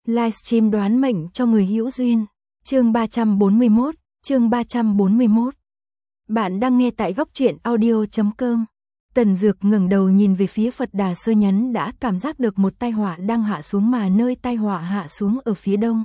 Livestream đoán mệnh cho người hữu duyên. Chương 341. Bạn đang nghe tại góc truyện audio.com. Tần Dược ngẩng đầu nhìn về phía Phật Đà Sơ Nhấn, đã cảm giác được một tai họa đang hạ xuống, mà nơi tai họa hạ xuống ở phía đông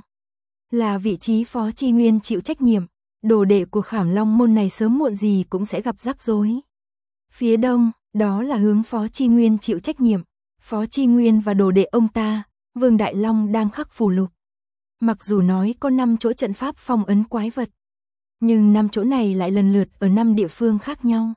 là vị trí Phó Chi Nguyên chịu trách nhiệm. Đồ đệ của Khảm Long môn này sớm muộn gì cũng sẽ gặp rắc rối. Phía đông, đó là hướng Phó Chi Nguyên chịu trách nhiệm. Phó Chi Nguyên và đồ đệ ông ta, Vương Đại Long đang khắc phù lục. Mặc dù nói có 5 chỗ trận pháp phong ấn quái vật, nhưng 5 chỗ này lại lần lượt ở 5 địa phương khác nhau.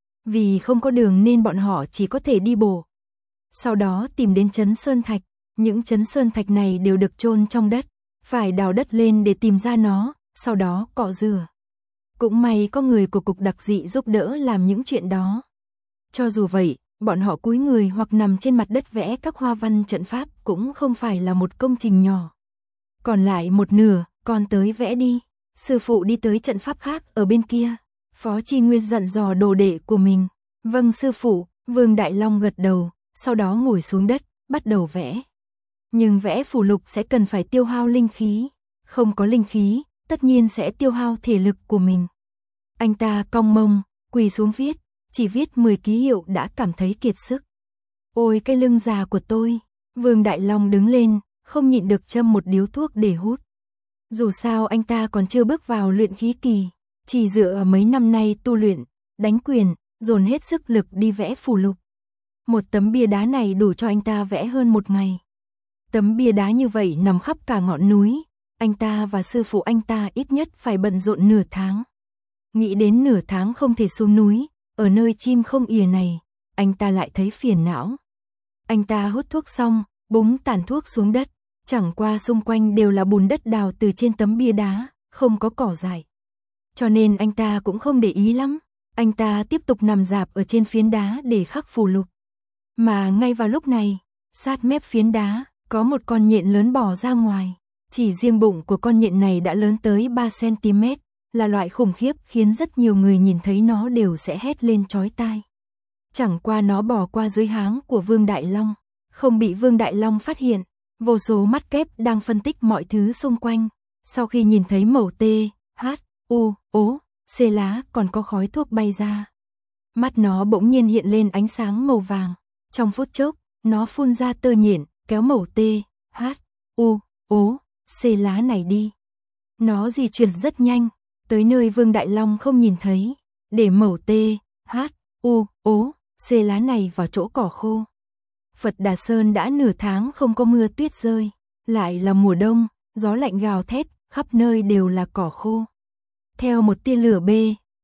Vì không có đường nên bọn họ chỉ có thể đi bộ. Sau đó tìm đến trấn Sơn Thạch. Những trấn Sơn Thạch này đều được chôn trong đất, phải đào đất lên để tìm ra nó, sau đó cọ rửa. Cũng may có người của cục đặc dị giúp đỡ làm những chuyện đó. Cho dù vậy, bọn họ cúi người hoặc nằm trên mặt đất vẽ các hoa văn trận pháp cũng không phải là một công trình nhỏ. Còn lại một nửa, con tới vẽ đi. Sư phụ đi tới trận pháp khác ở bên kia. Phó Chi Nguyên dặn dò đồ đệ của mình. Vâng sư phụ. Vương Đại Long gật đầu, sau đó ngồi xuống đất, bắt đầu vẽ. Nhưng vẽ phù lục sẽ cần phải tiêu hao linh khí. Không có linh khí, tất nhiên sẽ tiêu hao thể lực của mình. Anh ta cong mông, quỳ xuống viết, chỉ viết 10 ký hiệu đã cảm thấy kiệt sức. Ôi cái lưng già của tôi. Vương Đại Long đứng lên, không nhịn được châm một điếu thuốc để hút. Dù sao anh ta còn chưa bước vào luyện khí kỳ, chỉ dựa ở mấy năm nay tu luyện, đánh quyền, dồn hết sức lực đi vẽ phù lục. Một tấm bia đá này đủ cho anh ta vẽ hơn một ngày. Tấm bia đá như vậy nằm khắp cả ngọn núi, anh ta và sư phụ anh ta ít nhất phải bận rộn nửa tháng. Nghĩ đến nửa tháng không thể xuống núi, ở nơi chim không ỉa này, anh ta lại thấy phiền não. Anh ta hút thuốc xong, búng tàn thuốc xuống đất, chẳng qua xung quanh đều là bùn đất đào từ trên tấm bia đá, không có cỏ dại. Cho nên anh ta cũng không để ý lắm, anh ta tiếp tục nằm rạp ở trên phiến đá để khắc phù lục. Mà ngay vào lúc này, sát mép phiến đá, có một con nhện lớn bò ra ngoài. Chỉ riêng bụng của con nhện này đã lớn tới 3 cm, là loại khủng khiếp khiến rất nhiều người nhìn thấy nó đều sẽ hét lên chói tai. Chẳng qua nó bò qua dưới háng của Vương Đại Long, không bị Vương Đại Long phát hiện. Vô số mắt kép đang phân tích mọi thứ xung quanh. Sau khi nhìn thấy mẩu T, H, U, O, C lá còn có khói thuốc bay ra. Mắt nó bỗng nhiên hiện lên ánh sáng màu vàng. Trong phút chốc, nó phun ra tơ nhện, kéo mẩu T, H, U, O, C lá này đi. Nó di chuyển rất nhanh, tới nơi Vương Đại Long không nhìn thấy, để mẩu T, H, U, O, C lá này vào chỗ cỏ khô. Phật Đà Sơn đã nửa tháng không có mưa tuyết rơi, lại là mùa đông, gió lạnh gào thét, khắp nơi đều là cỏ khô. Theo một tia lửa B,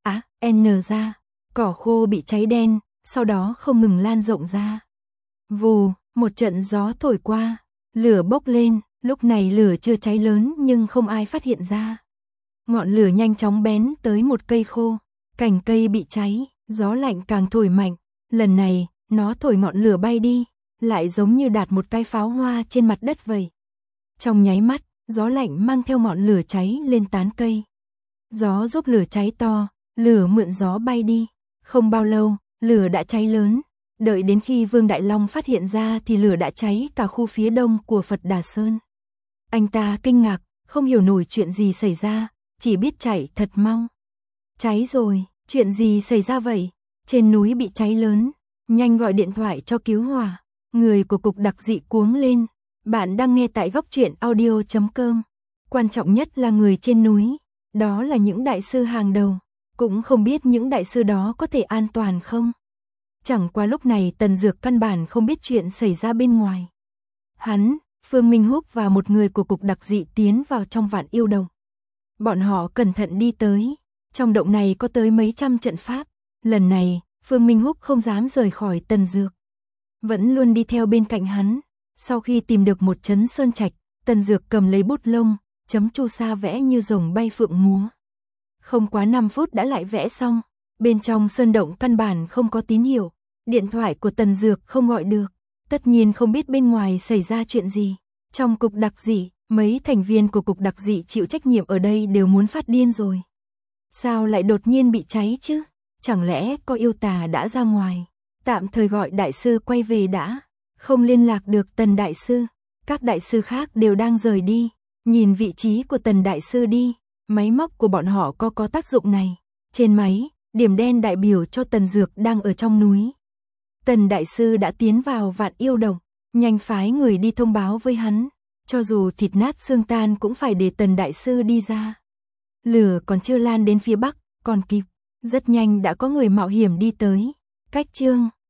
N ra, cỏ khô bị cháy đen, sau đó không ngừng lan rộng ra. Vù, một trận gió thổi qua, lửa bốc lên, lúc này lửa chưa cháy lớn nhưng không ai phát hiện ra. Ngọn lửa nhanh chóng bén tới một cây khô, cành cây bị cháy, gió lạnh càng thổi mạnh, lần này, nó thổi ngọn lửa bay đi, lại giống như đạt một cái pháo hoa trên mặt đất vậy. Trong nháy mắt, gió lạnh mang theo ngọn lửa cháy lên tán cây. Gió giúp lửa cháy to, lửa mượn gió bay đi. Không bao lâu, lửa đã cháy lớn. Đợi đến khi Vương Đại Long phát hiện ra thì lửa đã cháy cả khu phía đông của Phật Đà Sơn. Anh ta kinh ngạc, không hiểu nổi chuyện gì xảy ra, chỉ biết chạy thật mau. Cháy rồi, chuyện gì xảy ra vậy? Trên núi bị cháy lớn, nhanh gọi điện thoại cho cứu hỏa. Người của cục đặc dị cuống lên. Bạn đang nghe tại góc truyện audio.com. Quan trọng nhất là người trên núi, đó là những đại sư hàng đầu. Cũng không biết những đại sư đó có thể an toàn không. Chẳng qua lúc này Tần Dược căn bản không biết chuyện xảy ra bên ngoài. Hắn, Phương Minh Húc và một người của cục đặc dị tiến vào trong Vạn Yêu Động. Bọn họ cẩn thận đi tới. Trong động này có tới mấy trăm trận pháp. Lần này, Phương Minh Húc không dám rời khỏi Tần Dược, vẫn luôn đi theo bên cạnh hắn. Sau khi tìm được một trấn sơn trạch, Tần Dược cầm lấy bút lông, chấm chu sa vẽ như rồng bay phượng múa. Không quá 5 phút đã lại vẽ xong. Bên trong sơn động căn bản không có tín hiệu, điện thoại của Tần Dược không gọi được. Tất nhiên không biết bên ngoài xảy ra chuyện gì. Trong cục đặc dị, mấy thành viên của cục đặc dị chịu trách nhiệm ở đây đều muốn phát điên rồi. Sao lại đột nhiên bị cháy chứ? Chẳng lẽ có yêu tà đã ra ngoài? Tạm thời gọi đại sư quay về đã. Không liên lạc được Tần đại sư. Các đại sư khác đều đang rời đi, nhìn vị trí của Tần đại sư đi, máy móc của bọn họ có tác dụng này. Trên máy, điểm đen đại biểu cho Tần Dược đang ở trong núi. Tần đại sư đã tiến vào Vạn Yêu Động, nhanh phái người đi thông báo với hắn, cho dù thịt nát xương tan cũng phải để Tần đại sư đi ra. Lửa còn chưa lan đến phía bắc, còn kịp, rất nhanh đã có người mạo hiểm đi tới. Cách chương